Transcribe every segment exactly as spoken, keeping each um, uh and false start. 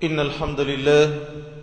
إن الحمد لله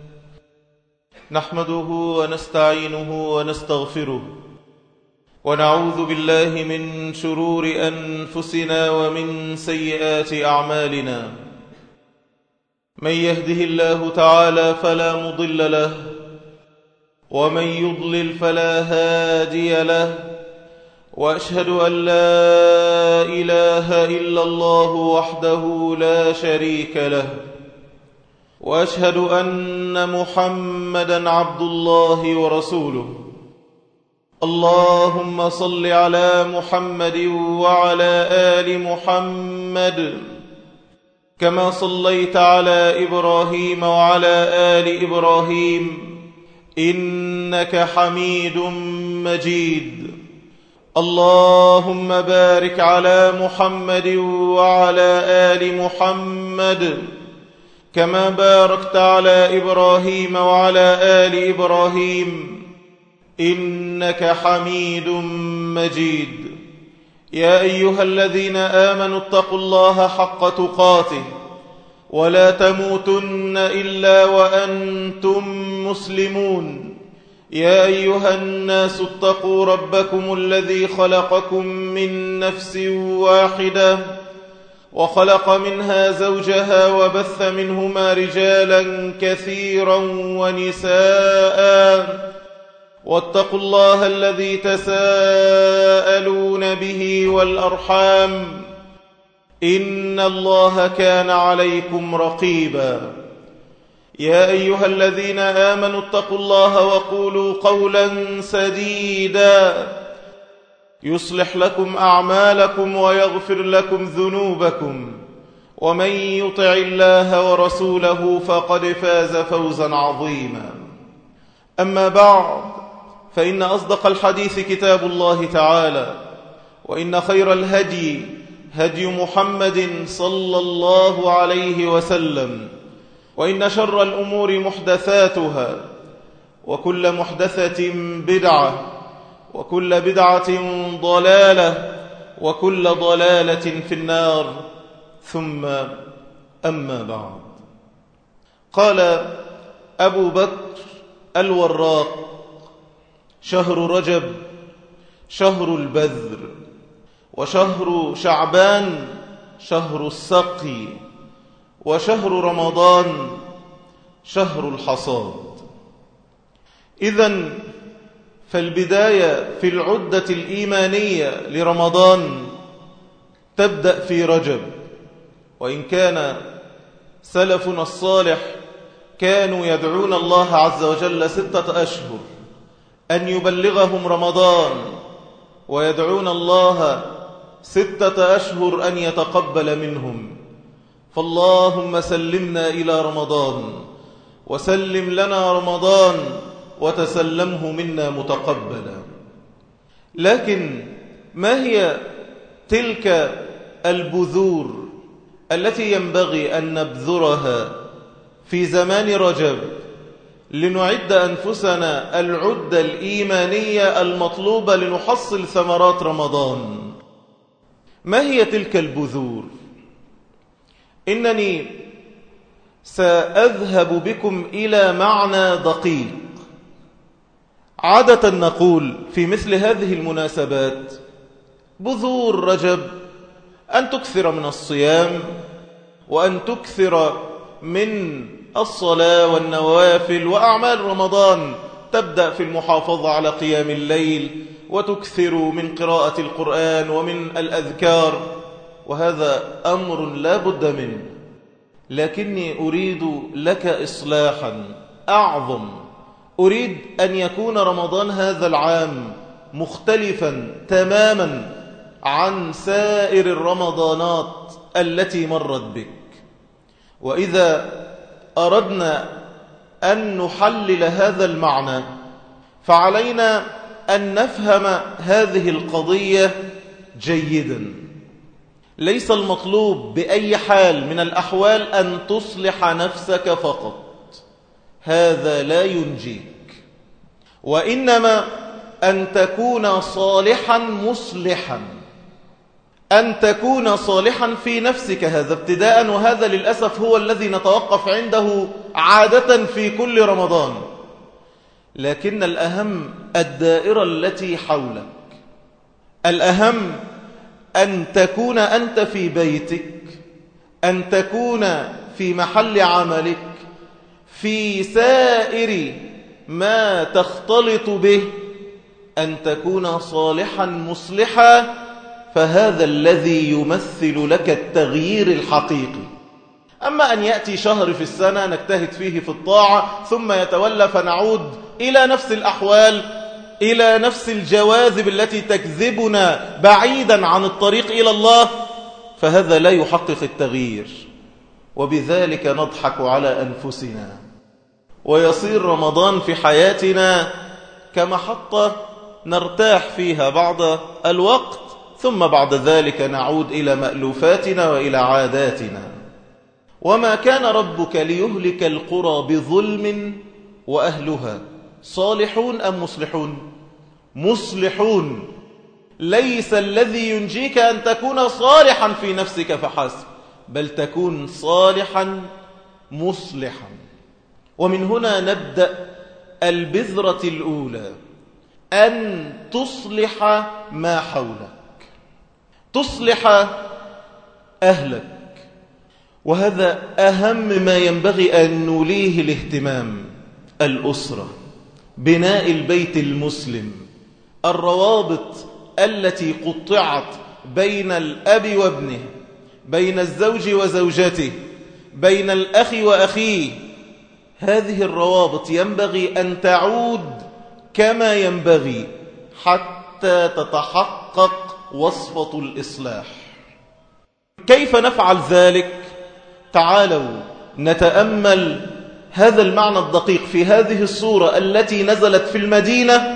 نحمده ونستعينه ونستغفره ونعوذ بالله من شرور أنفسنا ومن سيئات أعمالنا. من يهده الله تعالى فلا مضل له ومن يضلل فلا هادي له، وأشهد أن لا إله إلا الله وحده لا شريك له، وأشهد أن محمدًا عبد الله ورسوله. اللهم صل على محمد وعلى آل محمد كما صليت على إبراهيم وعلى آل إبراهيم إنك حميد مجيد. اللهم بارك على محمد وعلى آل محمد كما باركت على إبراهيم وعلى آل إبراهيم إنك حميد مجيد. يا أيها الذين آمنوا اتقوا الله حق تقاته ولا تموتن إلا وأنتم مسلمون. يا أيها الناس اتقوا ربكم الذي خلقكم من نفس واحدة وخلق منها زوجها وبث منهما رجالا كثيرا ونساء، واتقوا الله الذي تساءلون به والأرحام إن الله كان عليكم رقيبا. يا أيها الذين آمنوا اتقوا الله وقولوا قولا سديدا يصلح لكم أعمالكم ويغفر لكم ذنوبكم، ومن يطع الله ورسوله فقد فاز فوزا عظيما. أما بعد، فإن أصدق الحديث كتاب الله تعالى، وإن خير الهدي هدي محمد صلى الله عليه وسلم، وإن شر الأمور محدثاتها، وكل محدثة بدعة، وكل بدعة ضلالة، وكل ضلالة في النار. ثم أما بعد، قال أبو بكر الوراق: شهر رجب شهر البذر، وشهر شعبان شهر السقي، وشهر رمضان شهر الحصاد. إذن فالبداية في العدة الإيمانية لرمضان تبدأ في رجب، وإن كان سلفنا الصالح كانوا يدعون الله عز وجل ستة أشهر أن يبلغهم رمضان، ويدعون الله ستة أشهر أن يتقبل منهم. فاللهم سلمنا إلى رمضان، وسلم لنا رمضان، وتسلمه منا متقبلا. لكن ما هي تلك البذور التي ينبغي أن نبذرها في زمان رجب لنعد أنفسنا العدة الإيمانية المطلوبة لنحصل ثمرات رمضان؟ ما هي تلك البذور؟ إنني سأذهب بكم إلى معنى دقيق. عادة نقول في مثل هذه المناسبات: بذور رجب أن تكثر من الصيام، وأن تكثر من الصلاة والنوافل، وأعمال رمضان تبدأ في المحافظة على قيام الليل، وتكثر من قراءة القرآن ومن الأذكار، وهذا أمر لا بد منه. لكني أريد لك إصلاحا أعظم. أريد أن يكون رمضان هذا العام مختلفا تماما عن سائر الرمضانات التي مرت بك. وإذا أردنا أن نحلل هذا المعنى فعلينا أن نفهم هذه القضية جيدا. ليس المطلوب بأي حال من الأحوال أن تصلح نفسك فقط، هذا لا ينجيك، وإنما أن تكون صالحا مصلحا. أن تكون صالحا في نفسك، هذا ابتداء، وهذا للأسف هو الذي نتوقف عنده عادة في كل رمضان. لكن الأهم الدائرة التي حولك، الأهم أن تكون أنت في بيتك، أن تكون في محل عملك، في سائر ما تختلط به، أن تكون صالحا مصلحا، فهذا الذي يمثل لك التغيير الحقيقي. أما أن يأتي شهر في السنة نجتهد فيه في الطاعة ثم يتولى فنعود إلى نفس الأحوال، إلى نفس الجواذب التي تجذبنا بعيدا عن الطريق إلى الله، فهذا لا يحقق التغيير، وبذلك نضحك على أنفسنا، ويصير رمضان في حياتنا كمحطة نرتاح فيها بعض الوقت، ثم بعد ذلك نعود إلى مألوفاتنا وإلى عاداتنا. وما كان ربك ليهلك القرى بظلم وأهلها صالحون أم مصلحون؟ مصلحون. ليس الذي ينجيك أن تكون صالحا في نفسك فحسب، بل تكون صالحا مصلحا. ومن هنا نبدأ البذرة الأولى، أن تصلح ما حولك، تصلح أهلك، وهذا أهم ما ينبغي أن نوليه الاهتمام. الأسرة، بناء البيت المسلم، الروابط التي قطعت بين الأب وابنه، بين الزوج وزوجته، بين الأخ وأخيه، هذه الروابط ينبغي أن تعود كما ينبغي حتى تتحقق وصفة الإصلاح. كيف نفعل ذلك؟ تعالوا نتأمل هذا المعنى الدقيق في هذه الصورة التي نزلت في المدينة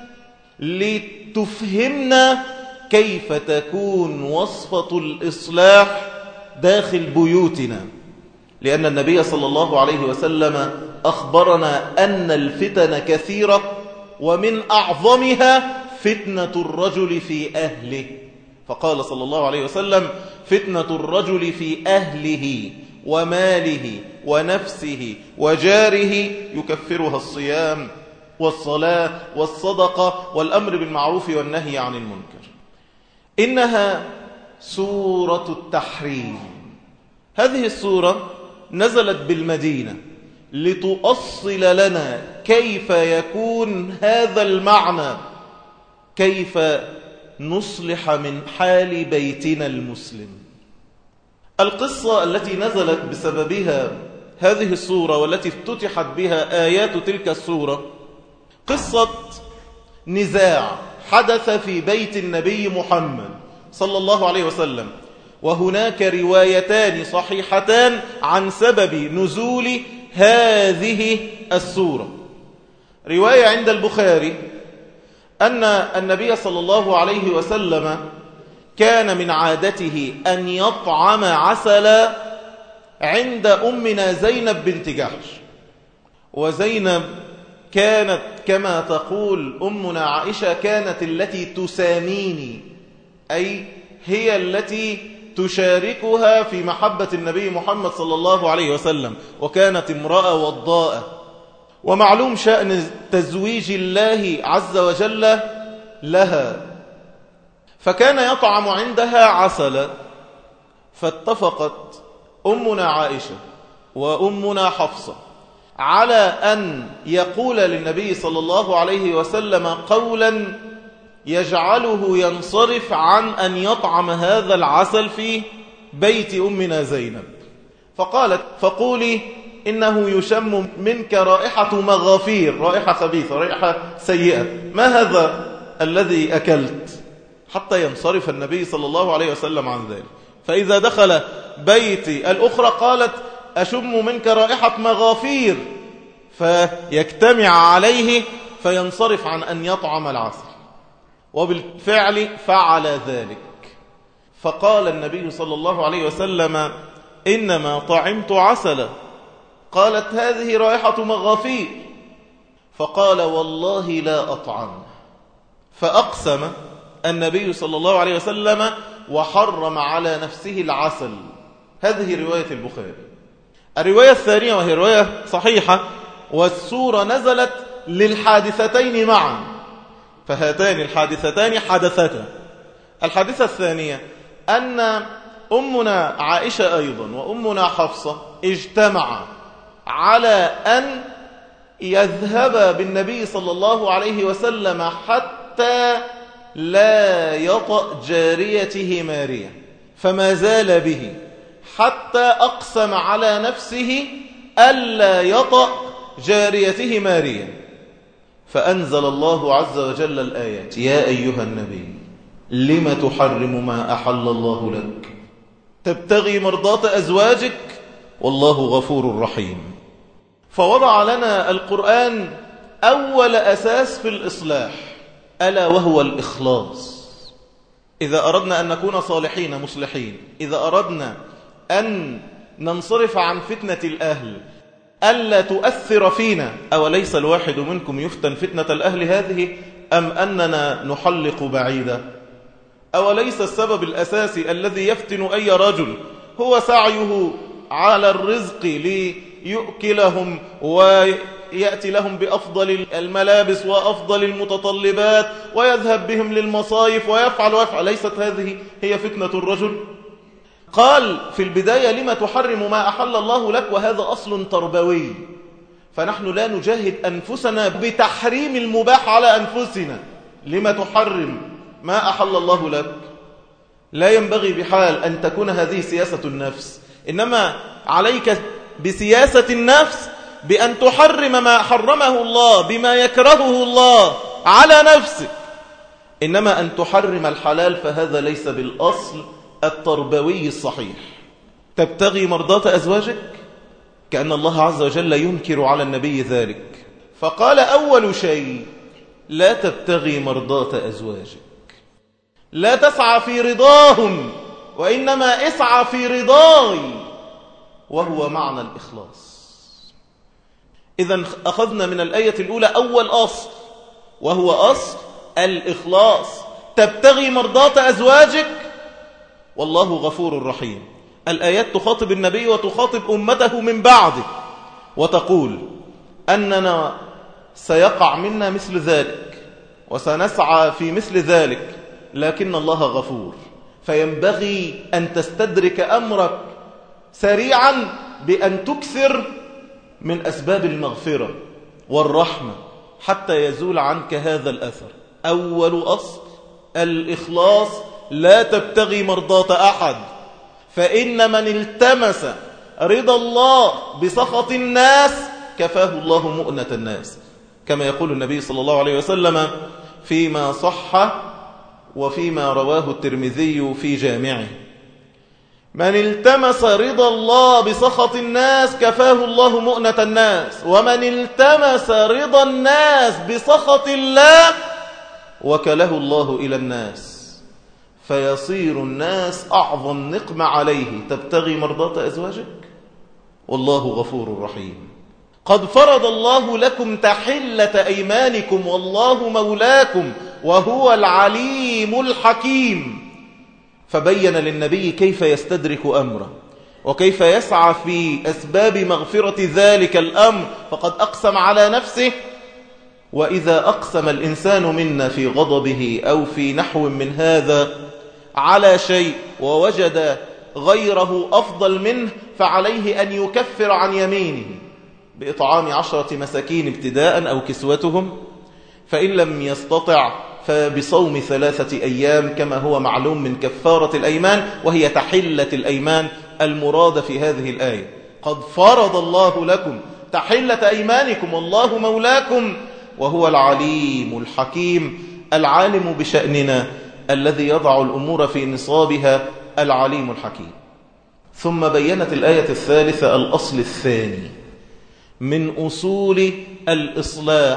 لتفهمنا كيف تكون وصفة الإصلاح داخل بيوتنا. لأن النبي صلى الله عليه وسلم أخبرنا أن الفتن كثيرة، ومن أعظمها فتنة الرجل في أهله، فقال صلى الله عليه وسلم: فتنة الرجل في أهله وماله ونفسه وجاره يكفرها الصيام والصلاة والصدقة والأمر بالمعروف والنهي عن المنكر. إنها سورة التحريم. هذه السورة نزلت بالمدينة لتؤصل لنا كيف يكون هذا المعنى، كيف نصلح من حال بيتنا المسلم. القصة التي نزلت بسببها هذه السورة والتي افتتحت بها آيات تلك السورة قصة نزاع حدث في بيت النبي محمد صلى الله عليه وسلم، وهناك روايتان صحيحتان عن سبب نزول هذه السورة. رواية عند البخاري أن النبي صلى الله عليه وسلم كان من عادته أن يطعم عسلا عند أمنا زينب بنت جحش، وزينب كانت كما تقول أمنا عائشة كانت التي تساميني، أي هي التي تشاركها في محبة النبي محمد صلى الله عليه وسلم، وكانت امرأة وضاءة. ومعلوم شأن تزويج الله عز وجل لها، فكان يطعم عندها عسلا. فاتفقت أمنا عائشة وأمنا حفصة على أن يقول للنبي صلى الله عليه وسلم قولا يجعله ينصرف عن أن يطعم هذا العسل في بيت أمنا زينب. فقالت: فقولي إنه يشم منك رائحة مغافير، رائحة خبيثة، رائحة سيئة، ما هذا الذي أكلت؟ حتى ينصرف النبي صلى الله عليه وسلم عن ذلك. فإذا دخل بيتي الأخرى قالت: أشم منك رائحة مغافير، فيجتمع عليه فينصرف عن أن يطعم العسل. وبالفعل فعل ذلك. فقال النبي صلى الله عليه وسلم: إنما طعمت عسلا. قالت: هذه رائحة مغافير. فقال: والله لا أطعم. فأقسم النبي صلى الله عليه وسلم وحرم على نفسه العسل. هذه رواية البخاري. الرواية الثانية وهي رواية صحيحة، والسورة نزلت للحادثتين معا، فهاتان الحادثتان حدثتا. الحادثة الثانية أن أمنا عائشة أيضا وأمنا حفصة اجتمعا على أن يذهب بالنبي صلى الله عليه وسلم حتى لا يطأ جاريته ماريا، فما زال به حتى أقسم على نفسه ألا يطأ جاريته ماريا، فأنزل الله عز وجل الآيات: يا أيها النبي لم تحرم ما أحل الله لك تبتغي مرضات أزواجك والله غفور رحيم. فوضع لنا القرآن أول أساس في الإصلاح، ألا وهو الإخلاص. إذا أردنا أن نكون صالحين مصلحين، إذا أردنا أن ننصرف عن فتنة الأهل ألا تؤثر فينا، أوليس الواحد منكم يفتن فتنة الأهل هذه أم أننا نحلق بعيدا؟ أوليس السبب الأساسي الذي يفتن أي رجل هو سعيه على الرزق ليؤكلهم ويأتي لهم بأفضل الملابس وأفضل المتطلبات ويذهب بهم للمصايف ويفعل ويفعل؟ ليست هذه هي فتنة الرجل؟ قال في البداية: لما تحرم ما أحل الله لك، وهذا أصل تربوي، فنحن لا نجاهد أنفسنا بتحريم المباح على أنفسنا. لما تحرم ما أحل الله لك؟ لا ينبغي بحال أن تكون هذه سياسة النفس، إنما عليك بسياسة النفس بأن تحرم ما حرمه الله بما يكرهه الله على نفسك. إنما أن تحرم الحلال فهذا ليس بالأصل التربوي الصحيح. تبتغي مرضات أزواجك، كأن الله عز وجل ينكر على النبي ذلك، فقال: أول شيء لا تبتغي مرضات أزواجك، لا تسعى في رضاهم، وإنما اسعى في رضاي، وهو معنى الإخلاص. إذن أخذنا من الآية الأولى أول أصل، وهو أصل الإخلاص. تبتغي مرضات أزواجك والله غفور رحيم. الآيات تخاطب النبي وتخاطب أمته من بعده، وتقول أننا سيقع منا مثل ذلك وسنسعى في مثل ذلك، لكن الله غفور، فينبغي أن تستدرك أمرك سريعا بأن تكثر من أسباب المغفرة والرحمة حتى يزول عنك هذا الأثر. أول أصل الإخلاص: لا تبتغي مرضات أحد، فإن من التمس رضا الله بسخط الناس كفاه الله مؤنة الناس، كما يقول النبي صلى الله عليه وسلم فيما صح وفيما رواه الترمذي في جامعه: من التمس رضا الله بسخط الناس كفاه الله مؤنة الناس، ومن التمس رضا الناس بسخط الله وكله الله إلى الناس، فيصير الناس أعظم نقمة عليه. تبتغي مرضات أزواجك والله غفور رحيم. قد فرض الله لكم تحلة أيمانكم والله مولاكم وهو العليم الحكيم. فبين للنبي كيف يستدرك أمره وكيف يسعى في أسباب مغفرة ذلك الأمر، فقد أقسم على نفسه. وإذا أقسم الإنسان منا في غضبه أو في نحو من هذا على شيء ووجد غيره أفضل منه، فعليه أن يكفر عن يمينه بإطعام عشرة مساكين ابتداء أو كسوتهم، فإن لم يستطع فبصوم ثلاثة أيام كما هو معلوم من كفارة الأيمان، وهي تحلة الأيمان المراد في هذه الآية. قد فرض الله لكم تحلة أيمانكم والله مولاكم وهو العليم الحكيم، العالم بشأننا الذي يضع الأمور في نصابها، العليم الحكيم. ثم بينت الآية الثالثة الأصل الثاني من أصول الإصلاح: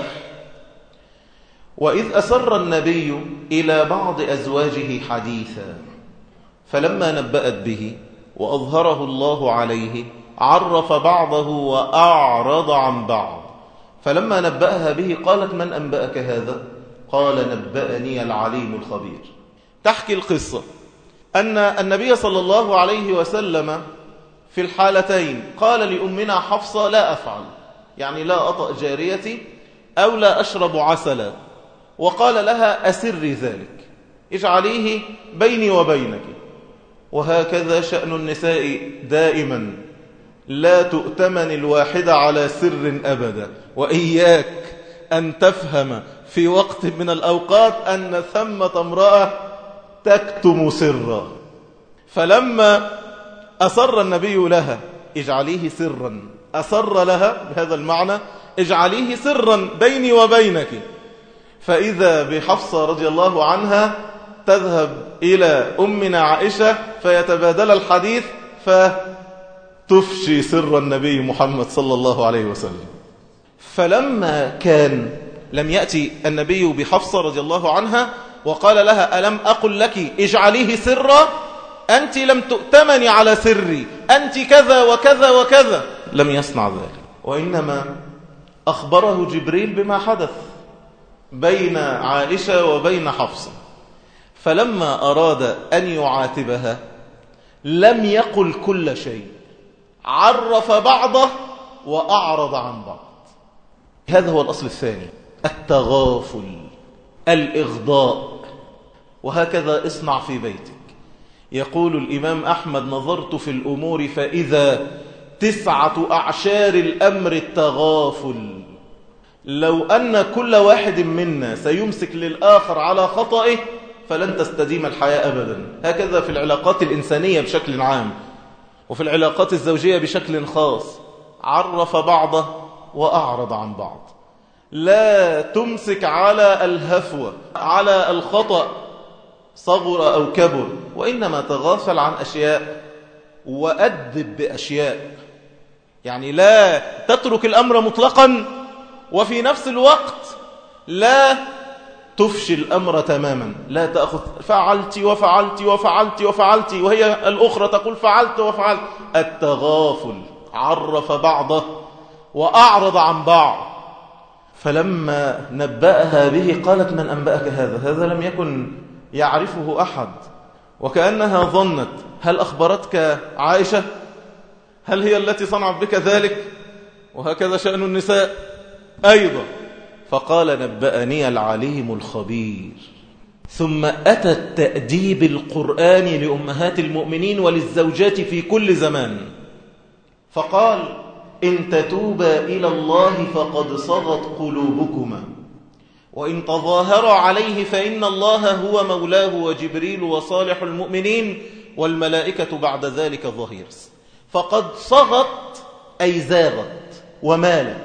وإذ أسر النبي إلى بعض أزواجه حديثا فلما نبأت به وأظهره الله عليه عرف بعضه وأعرض عن بعض، فلما نبأها به قالت: من أنبأك هذا؟ قال: نبأني العليم الخبير. تحكي القصة أن النبي صلى الله عليه وسلم في الحالتين قال لأمنا حفصة لا أفعل، يعني لا أطأ جاريتي أو لا أشرب عسلا، وقال لها أسري ذلك، اجعليه بيني وبينك. وهكذا شأن النساء دائما، لا تؤتمن الواحدة على سر أبدا. وإياك أن تفهم في وقت من الأوقات أن ثمة امرأة تكتم سرا. فلما أسر النبي لها اجعليه سرا، أسر لها بهذا المعنى اجعليه سرا بيني وبينك. فإذا بحفصة رضي الله عنها تذهب إلى أمنا عائشة فيتبادل الحديث فتفشي سر النبي محمد صلى الله عليه وسلم. فلما كان لم يأتي النبي بحفصة رضي الله عنها وقال لها ألم أقل لك اجعليه سرا، أنت لم تؤتمني على سري، أنت كذا وكذا وكذا، لم يصنع ذلك، وإنما أخبره جبريل بما حدث بين عائشة وبين حفصة. فلما أراد أن يعاتبها لم يقل كل شيء، عرف بعضه وأعرض عن بعض. هذا هو الأصل الثاني، التغافل، الإغضاء. وهكذا اصنع في بيتك. يقول الإمام أحمد نظرت في الأمور فإذا تسعة أعشار الأمر التغافل. لو أن كل واحد منا سيمسك للآخر على خطئه فلن تستديم الحياة أبدا. هكذا في العلاقات الإنسانية بشكل عام، وفي العلاقات الزوجية بشكل خاص، عرف بعضه وأعرض عن بعض. لا تمسك على الهفوة، على الخطأ صغر أو كبر، وإنما تغافل عن أشياء وأدب بأشياء. يعني لا تترك الأمر مطلقا وفي نفس الوقت لا تفشي الأمر تماما. لا تأخذ فعلت وفعلت وفعلت وفعلت وهي الأخرى تقول فعلت وفعلت. التغافل، عرف بعضه وأعرض عن بعض. فلما نبأها به قالت من أنبأك هذا؟ هذا لم يكن يعرفه أحد. وكأنها ظنت هل أخبرتك عائشة؟ هل هي التي صنعت بك ذلك؟ وهكذا شأن النساء أيضا. فقال نبأني العليم الخبير. ثم أتى التأديب القرآني لأمهات المؤمنين وللزوجات في كل زمان، فقال إن تتوبا إلى الله فقد صغت قلوبكما، وإن تظاهرا عليه فإن الله هو مولاه وجبريل وصالح المؤمنين والملائكة بعد ذلك ظهير. فقد صغت أي زاغت ومالت.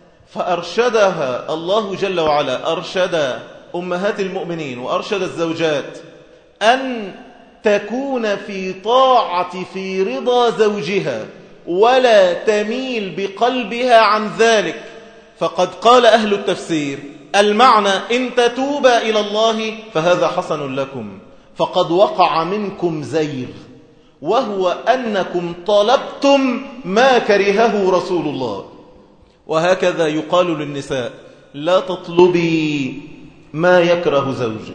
فأرشدها الله جل وعلا، أرشد أمهات المؤمنين وأرشد الزوجات أن تكون في طاعة في رضا زوجها ولا تميل بقلبها عن ذلك. فقد قال أهل التفسير المعنى إن تتوبا إلى الله فهذا حسن لكم، فقد وقع منكم زيغ، وهو أنكم طلبتم ما كرهه رسول الله. وهكذا يقال للنساء لا تطلبي ما يكره زوجك،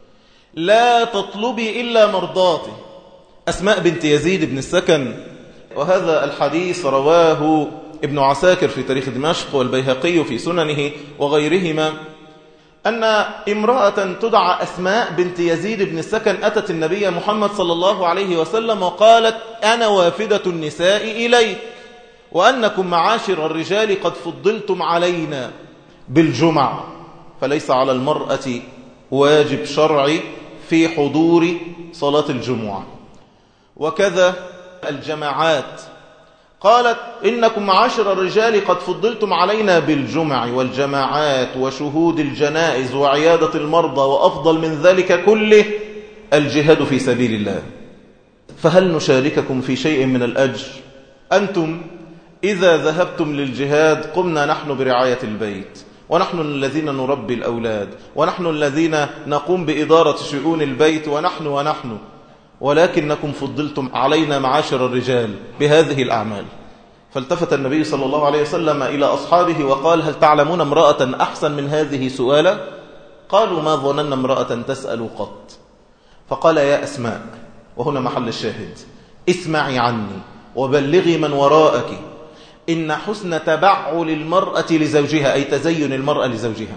لا تطلبي إلا مرضاته. أسماء بنت يزيد بن السكن، وهذا الحديث رواه ابن عساكر في تاريخ دمشق والبيهقي في سننه وغيرهما، أن امرأة تدعى أسماء بنت يزيد بن السكن أتت النبي محمد صلى الله عليه وسلم وقالت أنا وافدة النساء إليك، وأنكم معاشر الرجال قد فضلتم علينا بالجمع، فليس على المرأة واجب شرعي في حضور صلاة الجمعة، وكذا الجماعات. قالت إنكم معاشر الرجال قد فضلتم علينا بالجمع والجماعات وشهود الجنائز وعيادة المرضى، وأفضل من ذلك كله الجهاد في سبيل الله، فهل نشارككم في شيء من الأجر؟ أنتم إذا ذهبتم للجهاد قمنا نحن برعاية البيت، ونحن الذين نربي الأولاد، ونحن الذين نقوم بإدارة شؤون البيت، ونحن ونحن ولكنكم فضلتم علينا معاشر الرجال بهذه الأعمال. فالتفت النبي صلى الله عليه وسلم إلى أصحابه وقال هل تعلمون امرأة أحسن من هذه سؤالا؟ قالوا ما ظننا امرأة تسأل قط. فقال يا أسماء، وهنا محل الشاهد: اسمعي عني وبلغي من وراءك إن حسن تبعل المرأة لزوجها، أي تزين المرأة لزوجها،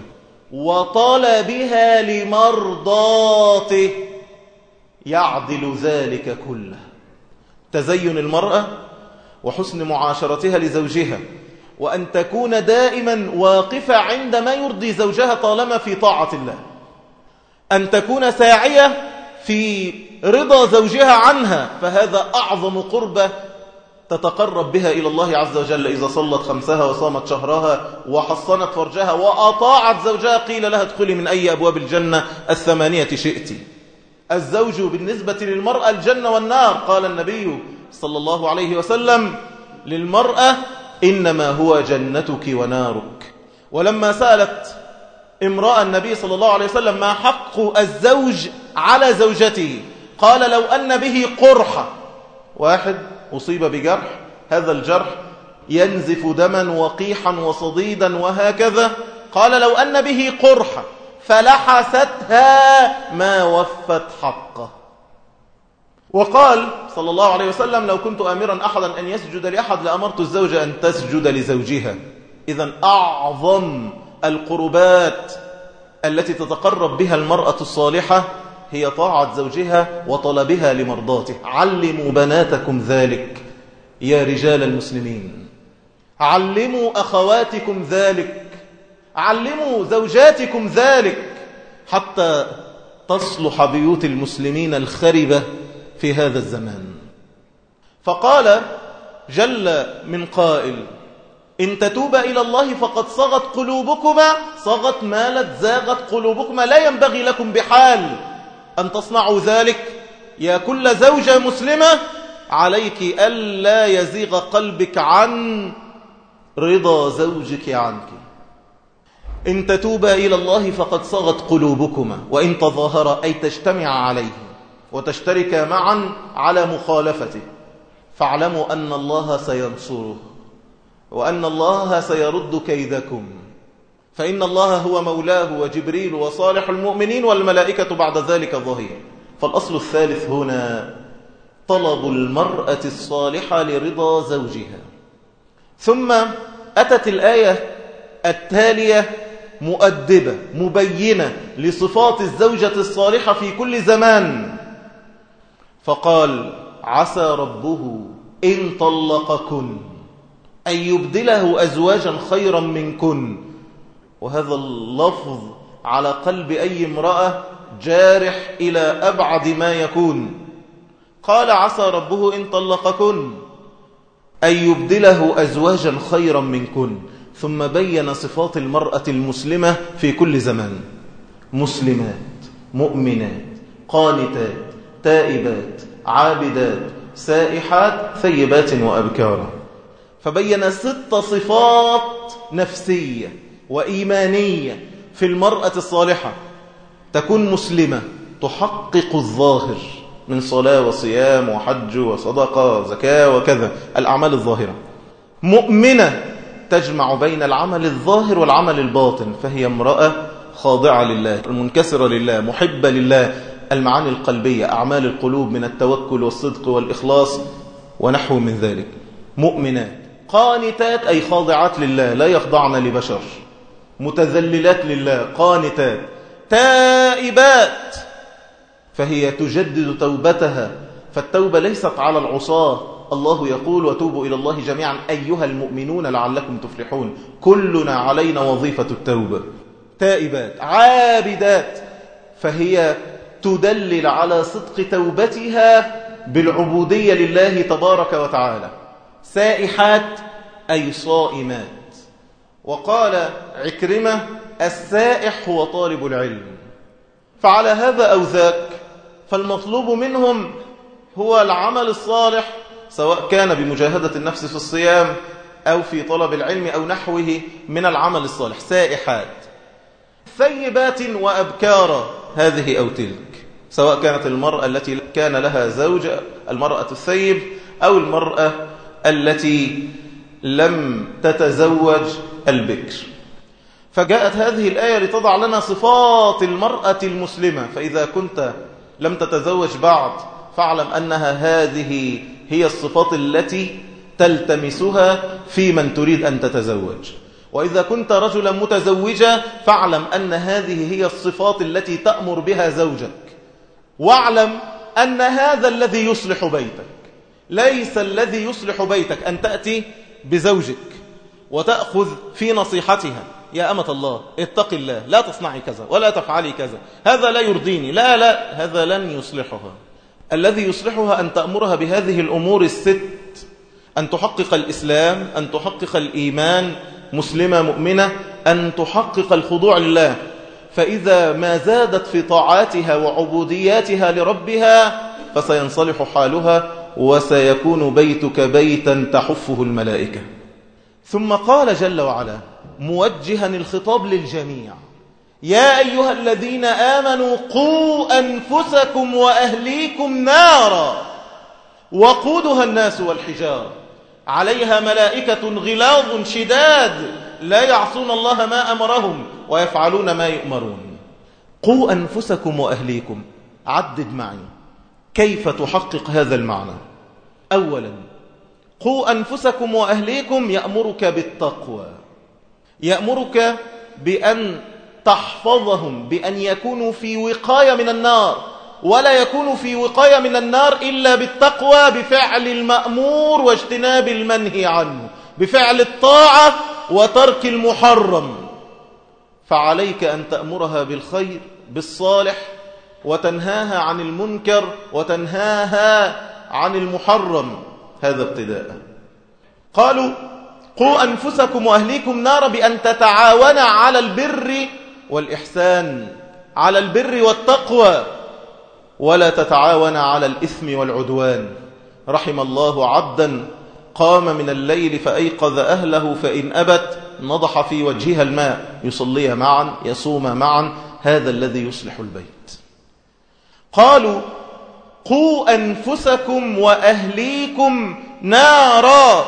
وطلبها لمرضاته يعدل ذلك كله. تزين المرأة وحسن معاشرتها لزوجها، وأن تكون دائما واقفة عند ما يرضي زوجها طالما في طاعة الله، أن تكون ساعية في رضا زوجها عنها، فهذا أعظم قربة تتقرب بها إلى الله عز وجل. إذا صلت خمسها وصامت شهرها وحصنت فرجها وأطاعت زوجها قيل لها ادخلي من أي أبواب الجنة الثمانية شئت. الزوج بالنسبة للمرأة الجنة والنار. قال النبي صلى الله عليه وسلم للمرأة: إنما هو جنتك ونارك. ولما سألت امرأة النبي صلى الله عليه وسلم ما حق الزوج على زوجته، قال: لو أن به قرحة، واحد أصيب بجرح، هذا الجرح ينزف دما وقيحا وصديدا وهكذا، قال: لو أن به قرحة فلحستها ما وفت حقه. وقال صلى الله عليه وسلم: لو كنت آمرا أحدا أن يسجد لأحد لأمرت الزوجة أن تسجد لزوجها. إذن أعظم القربات التي تتقرب بها المرأة الصالحة هي طاعة زوجها وطلبها لمرضاته. علموا بناتكم ذلك يا رجال المسلمين، علموا أخواتكم ذلك، علموا زوجاتكم ذلك، حتى تصلح بيوت المسلمين الخربة في هذا الزمان. فقال جل من قائل: إن تتوبا إلى الله فقد صغت قلوبكما، صغت مالت زاغت قلوبكما، لا ينبغي لكم بحال أن تصنعوا ذلك. يا كل زوجة مسلمة عليك ألا يزيغ قلبك عن رضا زوجك عنك. إن تتوبا إلى الله فقد صغت قلوبكما، وإن تظاهرا أي تجتمع عليه وتشترك معا على مخالفته، فاعلموا أن الله سينصره وأن الله سيرد كيدكم، فإن الله هو مولاه وجبريل وصالح المؤمنين والملائكة بعد ذلك ظهير. فالأصل الثالث هنا طلب المرأة الصالحة لرضا زوجها. ثم أتت الآية التالية مؤدبة مبينة لصفات الزوجة الصالحة في كل زمان، فقال: عسى ربه إن طلقكن أن يبدله أزواجا خيرا منكن. وهذا اللفظ على قلب أي امرأة جارح إلى أبعد ما يكون. قال: عسى ربه إن طلقكن أن يبدله أزواجا خيرا منكن. ثم بين صفات المرأة المسلمة في كل زمان: مسلمات، مؤمنات، قانتات، تائبات، عابدات، سائحات، ثيبات وأبكارا. فبين ست صفات نفسية وإيمانية في المرأة الصالحة. تكون مسلمة تحقق الظاهر من صلاة وصيام وحج وصدقة زكاة وكذا، الأعمال الظاهرة. مؤمنة تجمع بين العمل الظاهر والعمل الباطن، فهي امرأة خاضعة لله، المنكسرة لله، محبة لله، المعاني القلبية، أعمال القلوب من التوكل والصدق والإخلاص ونحو من ذلك. مؤمنات. قانتات أي خاضعات لله لا يخضعن لبشر، متذللات لله، قانتات. تائبات فهي تجدد توبتها، فالتوبة ليست على العصاة. الله يقول: وتوبوا إلى الله جميعا أيها المؤمنون لعلكم تفلحون. كلنا علينا وظيفة التوبة. تائبات. عابدات فهي تدلل على صدق توبتها بالعبودية لله تبارك وتعالى. سائحات أي صائمات. وقال عكرمة: السائح هو طالب العلم. فعلى هذا أو ذاك فالمطلوب منهم هو العمل الصالح، سواء كان بمجاهدة النفس في الصيام أو في طلب العلم أو نحوه من العمل الصالح. سائحات. ثيبات وأبكارا، هذه أو تلك، سواء كانت المرأة التي كان لها زوج، المرأة الثيب، أو المرأة التي لم تتزوج، البكر. فجاءت هذه الآية لتضع لنا صفات المرأة المسلمة. فإذا كنت لم تتزوج بعد فاعلم أنها هذه هي الصفات التي تلتمسها في من تريد أن تتزوج. وإذا كنت رجلا متزوجا فاعلم أن هذه هي الصفات التي تأمر بها زوجك. واعلم أن هذا الذي يصلح بيتك. ليس الذي يصلح بيتك أن تأتي بزوجك وتأخذ في نصيحتها: يا أمة الله اتق الله، لا تصنعي كذا ولا تفعلي كذا، هذا لا يرضيني. لا لا، هذا لن يصلحها. الذي يصلحها أن تأمرها بهذه الأمور الست: أن تحقق الإسلام، أن تحقق الإيمان، مسلمة مؤمنة، أن تحقق الخضوع لله. فإذا ما زادت في طاعاتها وعبودياتها لربها فسينصلح حالها وسيكون بيتك بيتا تحفه الملائكة. ثم قال جل وعلا موجها الخطاب للجميع: يا أيها الذين آمنوا قوا أنفسكم وأهليكم نارا وقودها الناس والحجارة عليها ملائكة غلاظ شداد لا يعصون الله ما أمرهم ويفعلون ما يؤمرون. قوا أنفسكم وأهليكم، عدد معي كيف تحقق هذا المعنى. أولا، قوا أنفسكم وأهليكم يأمرك بالتقوى، يأمرك بأن تحفظهم، بأن يكونوا في وقاية من النار، ولا يكونوا في وقاية من النار إلا بالتقوى، بفعل المأمور واجتناب المنهي عنه، بفعل الطاعة وترك المحرم. فعليك أن تأمرها بالخير بالصالح وتنهاها عن المنكر وتنهاها عن المحرم. هذا ابتداء. قالوا قوا أنفسكم وأهليكم نارا بأن تتعاون على البر والإحسان، على البر والتقوى، ولا تتعاون على الإثم والعدوان. رحم الله عبدا قام من الليل فأيقظ أهله فإن أبت نضح في وجهها الماء، يصلي معا يصوم معا، هذا الذي يصلح البيت. قالوا قوا أنفسكم وأهليكم نارا،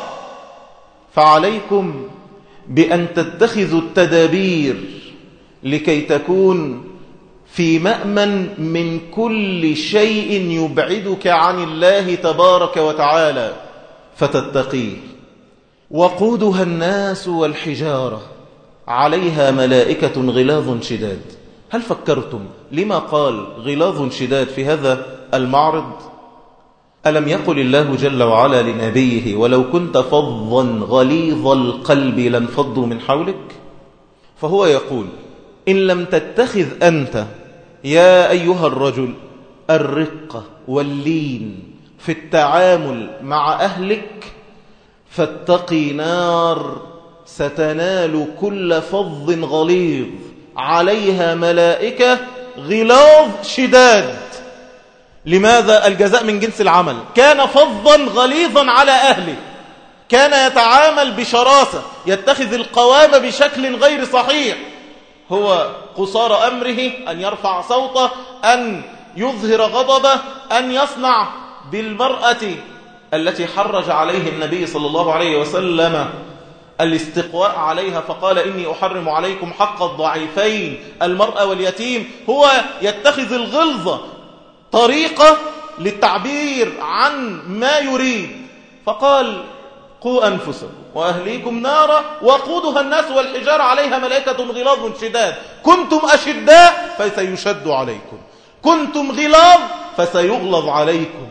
فعليكم بأن تتخذوا التدابير لكي تكون في مأمن من كل شيء يبعدك عن الله تبارك وتعالى فتتقيه. وقودها الناس والحجارة عليها ملائكة غلاظ شداد. هل فكرتم لما قال غلاظ شداد في هذا المعرض؟ ألم يقل الله جل وعلا لنبيه: ولو كنت فظا غليظ القلب لانفضوا من حولك؟ فهو يقول: إن لم تتخذ أنت يا أيها الرجل الرقة واللين في التعامل مع أهلك فاتقي نار ستنال كل فظ غليظ عليها ملائكة غلاظ شداد. لماذا؟ الجزاء من جنس العمل. كان فظا غليظا على أهله، كان يتعامل بشراسة، يتخذ القوام بشكل غير صحيح. هو قصار أمره أن يرفع صوته، أن يظهر غضبه، أن يصنع بالمرأة التي حرج عليه النبي صلى الله عليه وسلم الاستقواء عليها فقال: إني أحرم عليكم حق الضعيفين المرأة واليتيم. هو يتخذ الغلظة طريقة للتعبير عن ما يريد. فقال: قوا أنفسكم وأهليكم نارا وقودها الناس والحجارة عليها ملائكة غلاظ شداد. كنتم أشداء فسيشد عليكم، كنتم غلاظ فسيغلظ عليكم.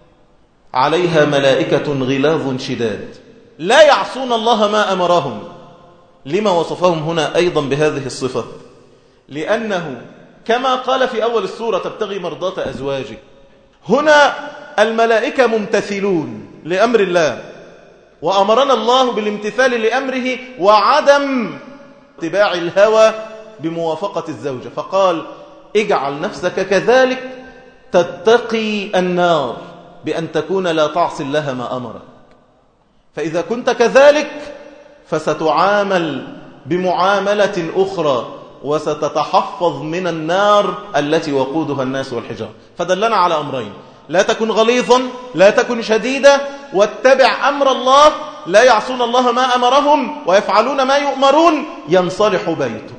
عليها ملائكة غلاظ شداد لا يعصون الله ما أمرهم. لما وصفهم هنا أيضا بهذه الصفة؟ لأنه كما قال في أول السورة: تبتغي مرضات أزواجك. هنا الملائكة ممتثلون لأمر الله، وأمرنا الله بالامتثال لأمره وعدم اتباع الهوى بموافقة الزوجة. فقال: اجعل نفسك كذلك تتقي النار بأن تكون لا تعصي الله ما أمرك. فإذا كنت كذلك فستعامل بمعاملة أخرى وستتحفظ من النار التي وقودها الناس والحجارة. فدلنا على أمرين: لا تكن غليظا، لا تكن شديدا، واتبع أمر الله، لا يعصون الله ما أمرهم ويفعلون ما يؤمرون، ينصلح بيتك.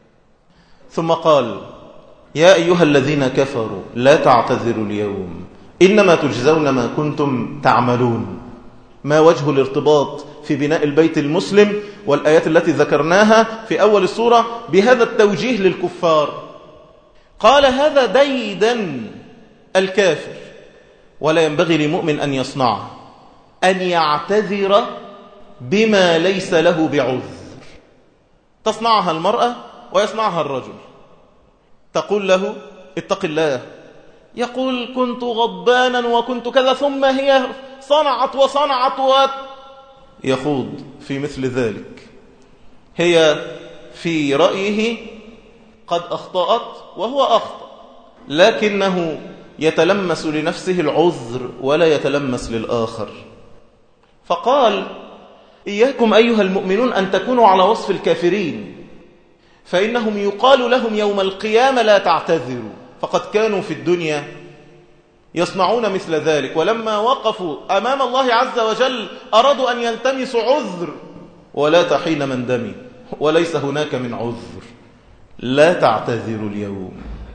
ثم قال: يا أيها الذين كفروا لا تعتذروا اليوم إنما تجزون ما كنتم تعملون. ما وجه الارتباط في بناء البيت المسلم والآيات التي ذكرناها في أول السورة بهذا التوجيه للكفار؟ قال هذا ديدا الكافر، ولا ينبغي لمؤمن أن يصنعه، أن يعتذر بما ليس له بعذر. تصنعها المرأة ويصنعها الرجل، تقول له اتق الله، يقول كنت غضبانا وكنت كذا، ثم هي صنعت وصنعت و... يخوض في مثل ذلك. هي في رأيه قد أخطأت وهو أخطأ، لكنه يتلمس لنفسه العذر ولا يتلمس للآخر. فقال إياكم أيها المؤمنون أن تكونوا على وصف الكافرين، فإنهم يقال لهم يوم القيامة لا تعتذروا، فقد كانوا في الدنيا يصنعون مثل ذلك، ولما وقفوا أمام الله عز وجل أرادوا أن يلتمسوا عذر، ولا تحين من دمي، وليس هناك من عذر، لا تعتذروا اليوم.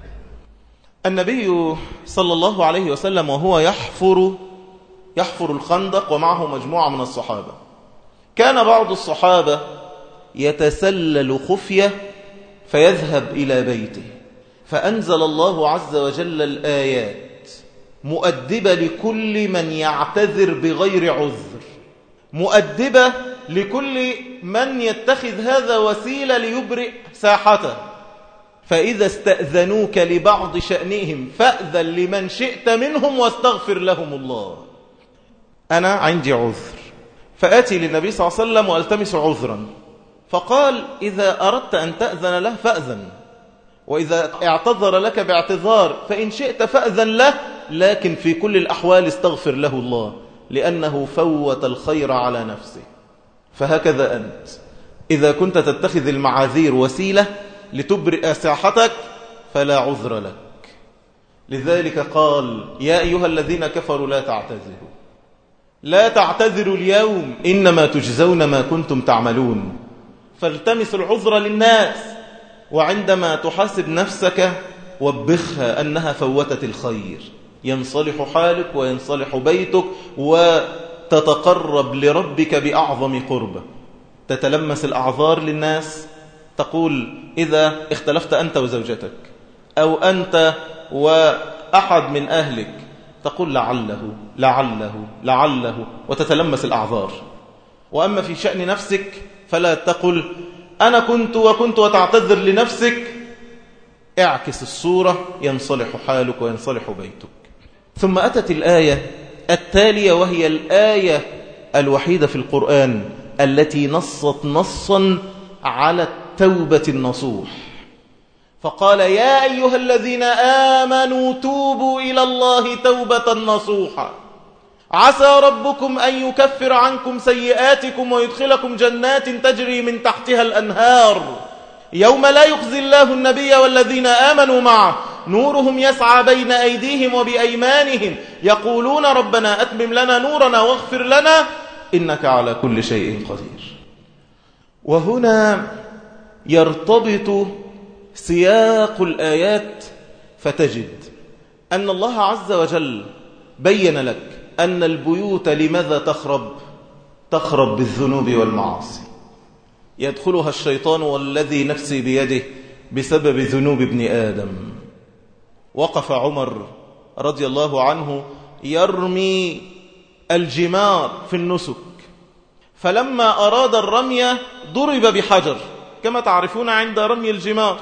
النبي صلى الله عليه وسلم وهو يحفر يحفر الخندق ومعه مجموعة من الصحابة، كان بعض الصحابة يتسلل خفية فيذهب إلى بيته، فأنزل الله عز وجل الآيات مؤدبة لكل من يعتذر بغير عذر، مؤدبة لكل من يتخذ هذا وسيلة ليبرئ ساحته. فإذا استأذنوك لبعض شأنهم فأذن لمن شئت منهم واستغفر لهم الله. أنا عندي عذر، فآتي للنبي صلى الله عليه وسلم وألتمس عذرا، فقال إذا أردت أن تأذن له فأذن، وإذا اعتذر لك باعتذار فإن شئت فأذن له، لكن في كل الأحوال استغفر له الله، لأنه فوت الخير على نفسه. فهكذا أنت إذا كنت تتخذ المعاذير وسيلة لتبرئ ساحتك فلا عذر لك. لذلك قال يا أيها الذين كفروا لا تعتذروا، لا تعتذروا اليوم إنما تجزون ما كنتم تعملون. فالتمس العذر للناس، وعندما تحاسب نفسك وبخها أنها فوتت الخير، ينصلح حالك وينصلح بيتك وتتقرب لربك بأعظم قربة. تتلمس الأعذار للناس، تقول إذا اختلفت أنت وزوجتك أو أنت وأحد من أهلك، تقول لعله لعله لعله وتتلمس الأعذار. وأما في شأن نفسك فلا تقل أنا كنت وكنت وتعتذر لنفسك، اعكس الصورة ينصلح حالك وينصلح بيتك. ثم أتت الآية التالية، وهي الآية الوحيدة في القرآن التي نصت نصا على التوبة النصوح، فقال يا أيها الذين آمنوا توبوا إلى الله توبة نصوحا عسى ربكم أن يكفر عنكم سيئاتكم ويدخلكم جنات تجري من تحتها الأنهار يوم لا يخزي الله النبي والذين آمنوا معه نورهم يسعى بين أيديهم وبأيمانهم يقولون ربنا أتمم لنا نورنا واغفر لنا إنك على كل شيء قدير. وهنا يرتبط سياق الآيات، فتجد أن الله عز وجل بين لك أن البيوت لماذا تخرب؟ تخرب بالذنوب والمعاصي، يدخلها الشيطان والذي نفسي بيده بسبب ذنوب ابن آدم. وقف عمر رضي الله عنه يرمي الجمار في النسك، فلما أراد الرمي ضرب بحجر كما تعرفون عند رمي الجمار،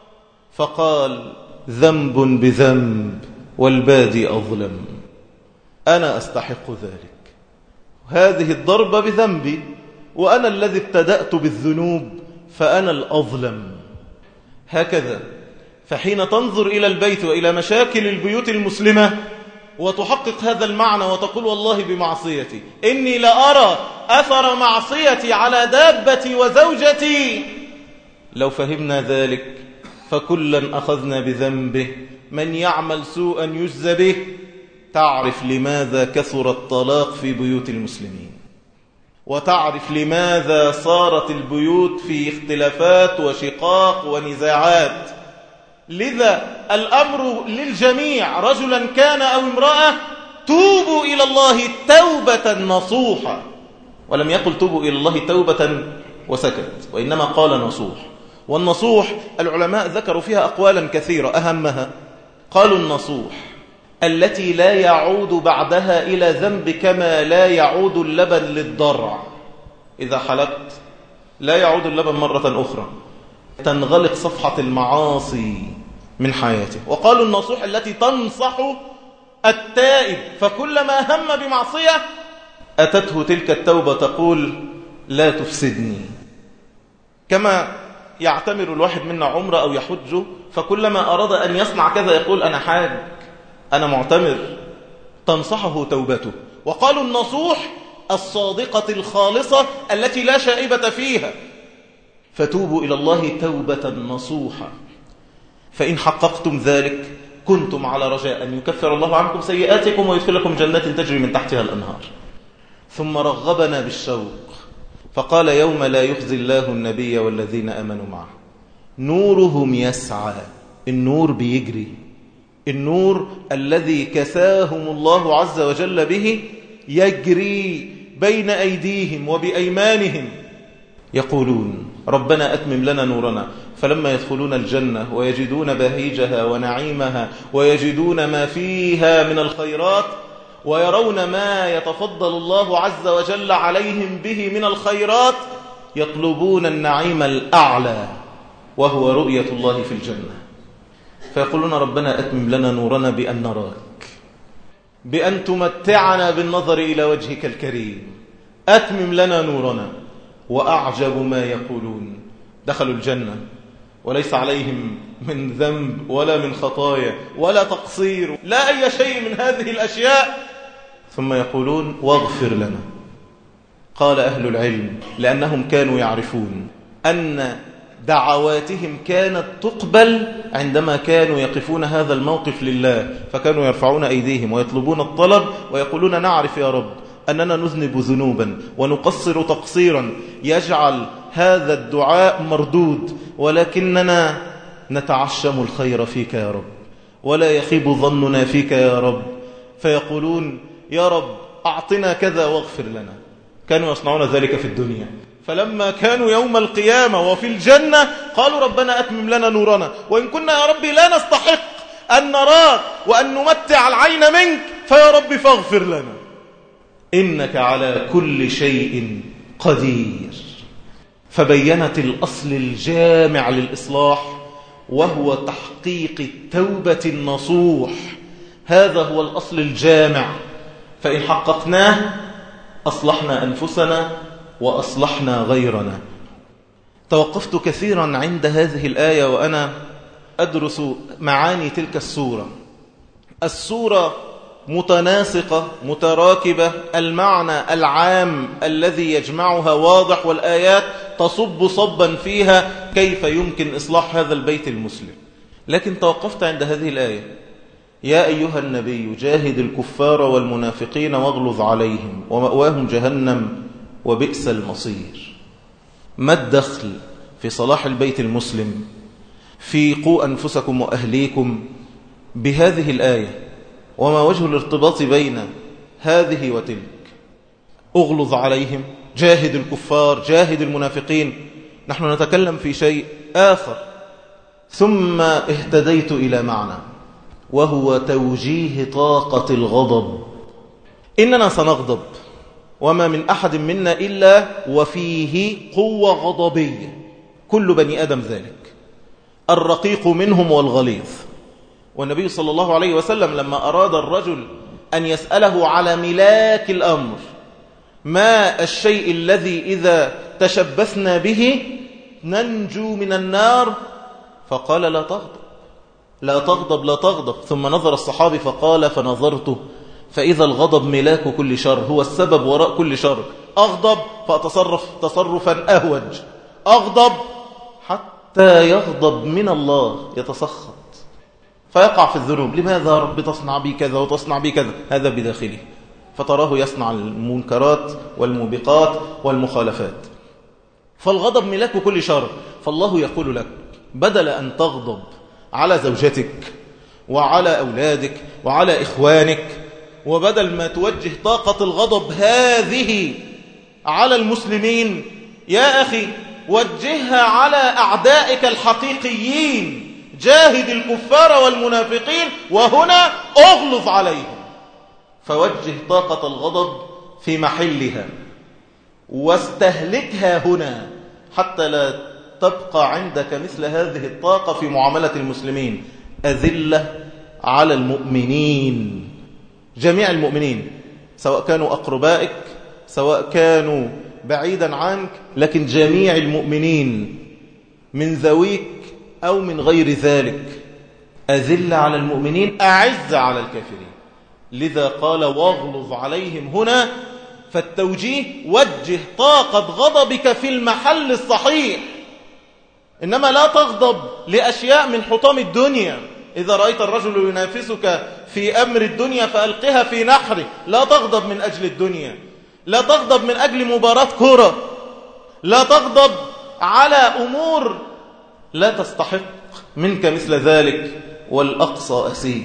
فقال ذنب بذنب والبادي أظلم، أنا أستحق ذلك، هذه الضربة بذنبي وأنا الذي ابتدأت بالذنوب فأنا الأظلم. هكذا فحين تنظر إلى البيت وإلى مشاكل البيوت المسلمة وتحقق هذا المعنى وتقول والله بمعصيتي إني لأرى أثر معصيتي على دابتي وزوجتي، لو فهمنا ذلك فكلا أخذنا بذنبه، من يعمل سوءا يجزى به. تعرف لماذا كثر الطلاق في بيوت المسلمين، وتعرف لماذا صارت البيوت في اختلافات وشقاق ونزاعات، لذا الأمر للجميع رجلا كان أو امرأة: توبوا إلى الله توبة نصوحا. ولم يقل توبوا إلى الله توبة وسكت، وإنما قال نصوح. والنصوح العلماء ذكروا فيها أقوالا كثيرة، أهمها قالوا النصوح التي لا يعود بعدها إلى ذنب كما لا يعود اللبن للضرع. إذا حلبت لا يعود اللبن مرة أخرى، تنغلق صفحة المعاصي من حياته. وقالوا النصوح التي تنصح التائب، فكلما هم بمعصية أتته تلك التوبة تقول: لا تفسدني. كما يعتمر الواحد منا عمره أو يحج، فكلما أراد أن يصنع كذا يقول: أنا حاج، أنا معتمر، تنصحه توبته. وقالوا النصوح الصادقة الخالصة التي لا شائبة فيها، فتوبوا إلى الله توبة نصوحا. فإن حققتم ذلك كنتم على رجاء أن يكفر الله عنكم سيئاتكم ويدخلكم جنات تجري من تحتها الأنهار. ثم رغبنا بالشوق فقال: يوم لا يخزي الله النبي والذين آمنوا معه نورهم يسعى. النور بيجري، النور الذي كساهم الله عز وجل به يجري بين أيديهم وبأيمانهم، يقولون: ربنا أتمم لنا نورنا. فلما يدخلون الجنة ويجدون بهيجها ونعيمها ويجدون ما فيها من الخيرات ويرون ما يتفضل الله عز وجل عليهم به من الخيرات، يطلبون النعيم الأعلى وهو رؤية الله في الجنة، فيقولون: ربنا أتمم لنا نورنا بأن نراك، بأن تمتعنا بالنظر إلى وجهك الكريم، أتمم لنا نورنا. وأعجب ما يقولون: دخلوا الجنة وليس عليهم من ذنب ولا من خطايا ولا تقصير، لا أي شيء من هذه الأشياء، ثم يقولون: واغفر لنا. قال أهل العلم: لأنهم كانوا يعرفون أن دعواتهم كانت تقبل عندما كانوا يقفون هذا الموقف لله، فكانوا يرفعون أيديهم ويطلبون الطلب ويقولون: نعرف يا رب أننا نذنب ذنوبا ونقصر تقصيرا يجعل هذا الدعاء مردود، ولكننا نتعشم الخير فيك يا رب ولا يخيب ظننا فيك يا رب. فيقولون: يا رب أعطنا كذا واغفر لنا. كانوا يصنعون ذلك في الدنيا، فلما كانوا يوم القيامة وفي الجنة قالوا: ربنا أتمم لنا نورنا، وإن كنا يا ربي لا نستحق أن نراك وأن نمتع العين منك، فيا رب فاغفر لنا، إنك على كل شيء قدير. فبينت الأصل الجامع للإصلاح، وهو تحقيق التوبة النصوح. هذا هو الأصل الجامع، فإن حققناه أصلحنا أنفسنا وأصلحنا غيرنا. توقفت كثيرا عند هذه الآية وأنا أدرس معاني تلك السورة. السورة متناسقة متراكبة، المعنى العام الذي يجمعها واضح، والآيات تصب صبا فيها كيف يمكن إصلاح هذا البيت المسلم. لكن توقفت عند هذه الآية: يا أيها النبي جاهد الكفار والمنافقين واغلظ عليهم ومأواهم جهنم وبئس المصير. ما الدخل في صلاح البيت المسلم في قوا أنفسكم وأهليكم بهذه الآية؟ وما وجه الارتباط بين هذه وتلك؟ أغلظ عليهم، جاهد الكفار، جاهد المنافقين. نحن نتكلم في شيء آخر. ثم اهتديت إلى معنى، وهو توجيه طاقة الغضب. إننا سنغضب، وما من أحد منا إلا وفيه قوة غضبية، كل بني آدم ذلك، الرقيق منهم والغليظ. والنبي صلى الله عليه وسلم لما أراد الرجل أن يسأله على ملاك الأمر: ما الشيء الذي إذا تشبثنا به ننجو من النار؟ فقال: لا تغضب لا تغضب لا تغضب. ثم نظر الصحابي فقال: فنظرته فإذا الغضب ملاك كل شر، هو السبب وراء كل شر. أغضب فأتصرف تصرفا أهوج، أغضب حتى يغضب من الله، يتسخط فيقع في الذنوب. لماذا رب تصنع بي كذا وتصنع بي كذا؟ هذا بداخله، فتراه يصنع المنكرات والموبقات والمخالفات. فالغضب ملاك كل شر. فالله يقول لك: بدل أن تغضب على زوجتك وعلى أولادك وعلى إخوانك، وبدل ما توجه طاقة الغضب هذه على المسلمين يا أخي وجهها على أعدائك الحقيقيين، جاهد الكفار والمنافقين وهنا أغلظ عليهم. فوجه طاقة الغضب في محلها واستهلكها هنا حتى لا تبقى عندك مثل هذه الطاقة في معاملة المسلمين. أذلة على المؤمنين، جميع المؤمنين، سواء كانوا أقربائك سواء كانوا بعيدا عنك، لكن جميع المؤمنين من ذويك أو من غير ذلك. أذل على المؤمنين أعز على الكافرين. لذا قال واغلظ عليهم هنا. فالتوجيه وجه طاقة غضبك في المحل الصحيح، إنما لا تغضب لأشياء من حطام الدنيا. إذا رأيت الرجل ينافسك في أمر الدنيا فألقها في نحره. لا تغضب من أجل الدنيا، لا تغضب من أجل مباراة كرة، لا تغضب على أمور لا تستحق منك مثل ذلك. والأقصى أسير.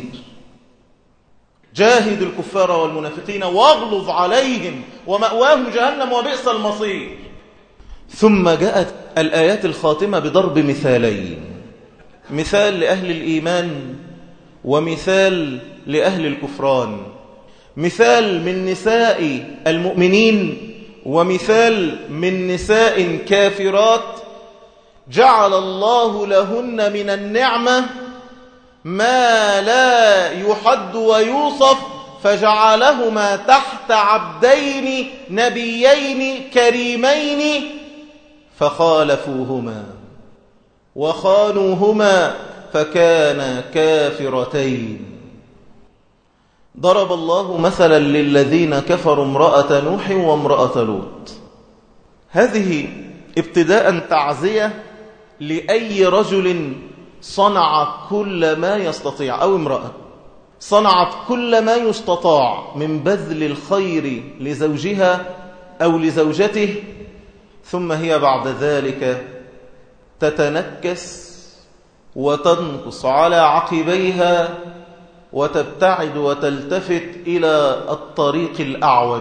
جاهد الكفار والمنافقين واغلظ عليهم ومأواهم جهنم وبئس المصير. ثم جاءت الآيات الخاتمة بضرب مثالين، مثال لأهل الإيمان ومثال لأهل الكفران، مثال من نساء المؤمنين ومثال من نساء كافرات جعل الله لهن من النعمة ما لا يحد ويوصف، فجعلهما تحت عبدين نبيين كريمين فخالفوهما وخانوهما فكانا كافرتين. ضرب الله مثلا للذين كفروا امرأة نوح وامرأة لوط. هذه ابتداء تعزية لأي رجل صنع كل ما يستطيع، أو امرأة صنعت كل ما يستطاع من بذل الخير لزوجها أو لزوجته، ثم هي بعد ذلك تتنكس وتنقص على عقبيها وتبتعد وتلتفت إلى الطريق الأعوج.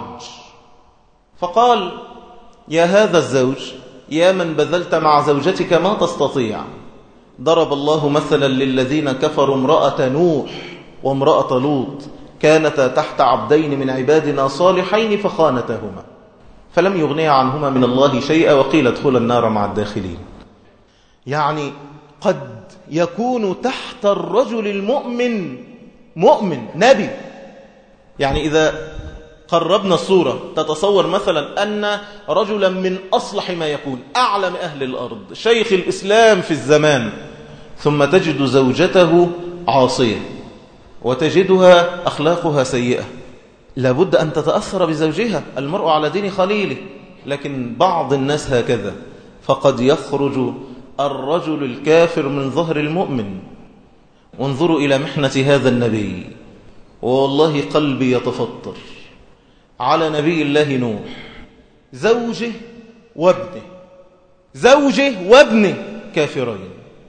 فقال يا هذا الزوج، يا من بذلت مع زوجتك ما تستطيع. ضرب الله مثلا للذين كفروا امرأة نوح وامرأة لوط كانتا تحت عبدين من عبادنا صالحين فخانتهما فلم يغنيا عنهما من الله شيئا وقيل ادخلا النار مع الداخلين. يعني قد يكون تحت الرجل المؤمن مؤمن نبي. يعني إذا قربنا الصورة تتصور مثلا أن رجلا من أصلح ما يكون، أعلم أهل الأرض، شيخ الإسلام في الزمان، ثم تجد زوجته عاصية وتجدها أخلاقها سيئة، لابد أن تتأثر بزوجها. المرء على دين خليله. لكن بعض الناس هكذا، فقد يخرج الرجل الكافر من ظهر المؤمن. وانظروا إلى محنة هذا النبي، والله قلبي يتفطر على نبي الله نوح، زوجه وابنه، زوجه وابنه كافرين.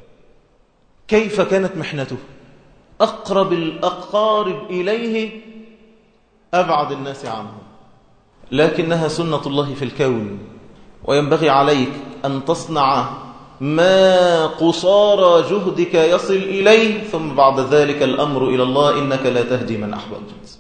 كيف كانت محنته؟ أقرب الأقارب إليه أبعد الناس عنه، لكنها سنة الله في الكون، وينبغي عليك أن تصنع ما قصارى جهدك يصل إليه، ثم بعد ذلك الأمر إلى الله، إنك لا تهدي من أحببت.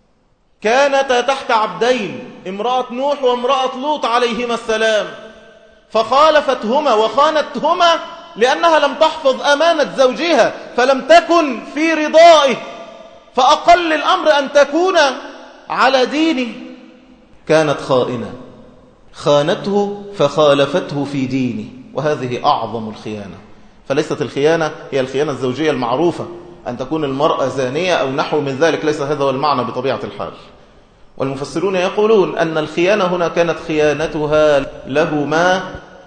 كانتا تحت عبدين، امرأة نوح وامرأة لوط عليهما السلام، فخالفتهما وخانتهما لأنها لم تحفظ أمانة زوجها، فلم تكن في رضائه، فأقل الأمر أن تكون على دينه. كانت خائنة، خانته فخالفته في دينه، وهذه أعظم الخيانة. فليست الخيانة هي الخيانة الزوجية المعروفة، أن تكون المرأة زانية أو نحو من ذلك، ليس هذا هو المعنى بطبيعة الحال. والمفسرون يقولون أن الخيانة هنا كانت خيانتها لهما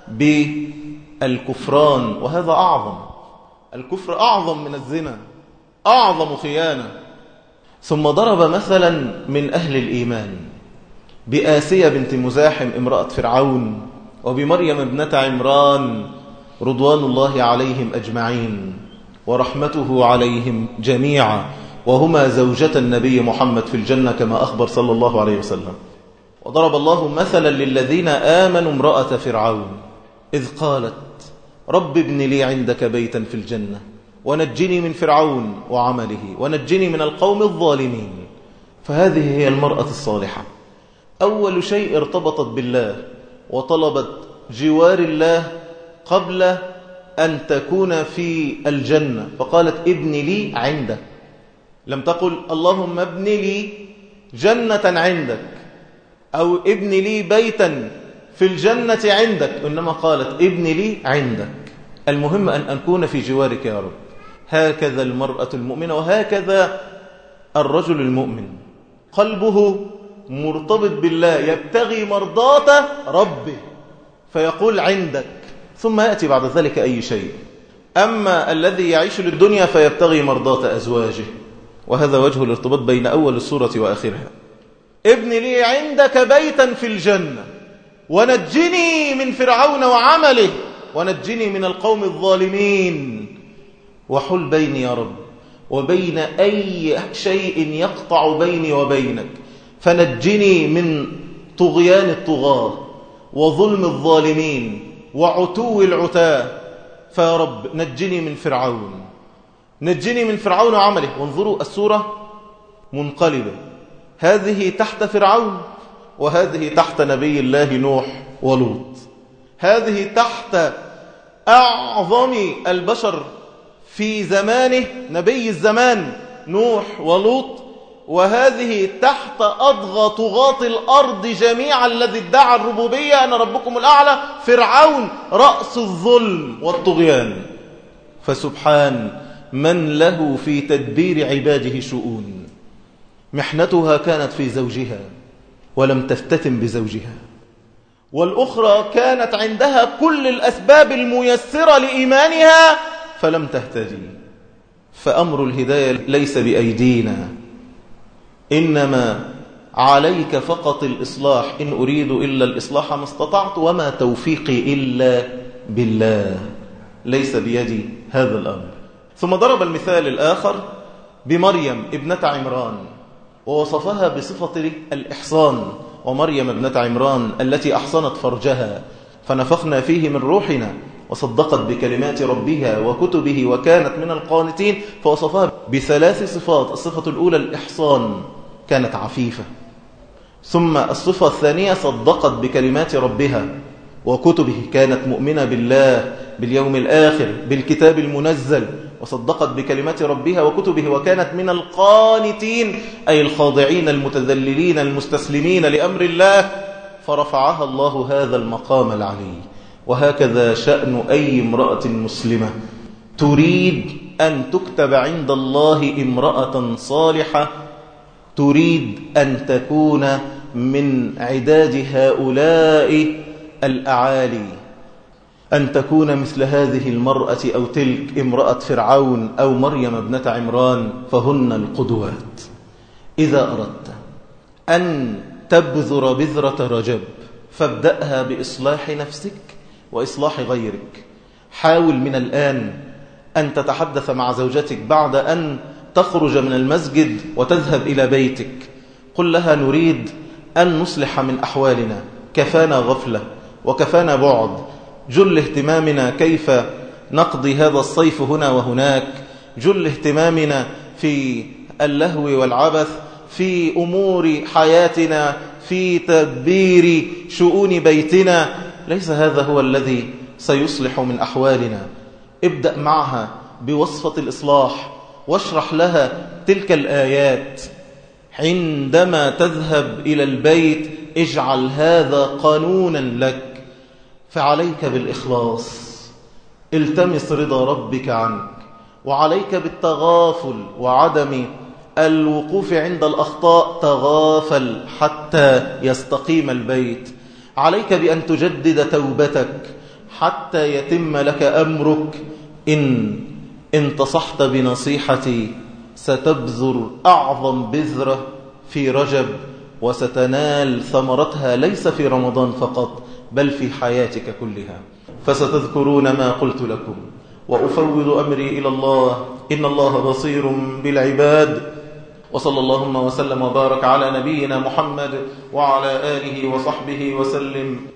بالكفران، وهذا أعظم. الكفر أعظم من الزنا، أعظم خيانة. ثم ضرب مثلا من أهل الإيمان بآسية بنت مزاحم امرأة فرعون، وبمريم ابنة عمران رضوان الله عليهم أجمعين. ورحمته عليهم جميعا، وهما زوجة النبي محمد في الجنة كما أخبر صلى الله عليه وسلم. وضرب الله مثلا للذين آمنوا امرأة فرعون إذ قالت رب ابن لي عندك بيتا في الجنة ونجني من فرعون وعمله ونجني من القوم الظالمين. فهذه هي المرأة الصالحة، أول شيء ارتبطت بالله وطلبت جوار الله قبل أن تكون في الجنة، فقالت ابن لي عندك، لم تقل اللهم ابن لي جنة عندك أو ابن لي بيتا في الجنة عندك، إنما قالت ابن لي عندك. المهم أن أكون في جوارك يا رب. هكذا المرأة المؤمنة، وهكذا الرجل المؤمن قلبه مرتبط بالله، يبتغي مرضاة ربه فيقول عندك، ثم يأتي بعد ذلك أي شيء. أما الذي يعيش للدنيا فيبتغي مرضاة أزواجه، وهذا وجه الارتباط بين أول السورة وآخرها. ابن لي عندك بيتا في الجنة ونجني من فرعون وعمله ونجني من القوم الظالمين، وحل بيني يا رب وبين أي شيء يقطع بيني وبينك، فنجني من طغيان الطغاة وظلم الظالمين وعتو العتاة، فيا رب نجني من فرعون، نجني من فرعون وعمله. وانظروا السورة منقلبة، هذه تحت فرعون وهذه تحت نبي الله نوح ولوط، هذه تحت أعظم البشر في زمانه نبي الزمان نوح ولوط، وهذه تحت أضغى طغاة الأرض جميعا الذي ادعى الربوبية أنا ربكم الأعلى، فرعون رأس الظلم والطغيان. فسبحان من له في تدبير عباده شؤون. محنتها كانت في زوجها ولم تفتتن بزوجها، والأخرى كانت عندها كل الأسباب الميسرة لإيمانها فلم تهتدي. فأمر الهداية ليس بأيدينا، إنما عليك فقط الإصلاح. إن أريد إلا الإصلاح ما استطعت وما توفيقي إلا بالله، ليس بيدي هذا الأمر. ثم ضرب المثال الآخر بمريم ابنة عمران، ووصفها بصفة الإحصان. ومريم ابنة عمران التي أحصنت فرجها فنفخنا فيه من روحنا وصدقت بكلمات ربها وكتبه وكانت من القانتين، فوصفها بثلاث صفات. الصفة الأولى الإحصان، كانت عفيفة. ثم الصفة الثانية صدقت بكلمات ربها وكتبه، كانت مؤمنة بالله باليوم الآخر بالكتاب المنزل، وصدقت بكلمات ربها وكتبه وكانت من القانتين، أي الخاضعين المتذللين المستسلمين لأمر الله، فرفعها الله هذا المقام العلي. وهكذا شأن أي امرأة مسلمة تريد أن تكتب عند الله امرأة صالحة، تريد أن تكون من عداد هؤلاء الأعالي، أن تكون مثل هذه المرأة أو تلك امرأة فرعون أو مريم ابنة عمران، فهن القدوات. إذا أردت أن تبذر بذرة رجب فابدأها بإصلاح نفسك وإصلاح غيرك. حاول من الآن أن تتحدث مع زوجتك بعد أن تخرج من المسجد وتذهب إلى بيتك، قل لها نريد أن نصلح من أحوالنا، كفانا غفلة وكفانا بعد، جل اهتمامنا كيف نقضي هذا الصيف هنا وهناك، جل اهتمامنا في اللهو والعبث، في أمور حياتنا، في تدبير شؤون بيتنا. ليس هذا هو الذي سيصلح من أحوالنا. ابدأ معها بوصفة الإصلاح واشرح لها تلك الآيات. عندما تذهب إلى البيت اجعل هذا قانونا لك، فعليك بالإخلاص، التمس رضا ربك عنك، وعليك بالتغافل وعدم الوقوف عند الأخطاء، تغافل حتى يستقيم البيت. عليك بأن تجدد توبتك حتى يتم لك أمرك. إن انتصحت بنصيحتي ستبذر أعظم بذرة في رجب، وستنال ثمرتها ليس في رمضان فقط بل في حياتك كلها. فستذكرون ما قلت لكم وأفوض أمري إلى الله إن الله بصير بالعباد. وصلى اللهم وسلم وبارك على نبينا محمد وعلى آله وصحبه وسلم.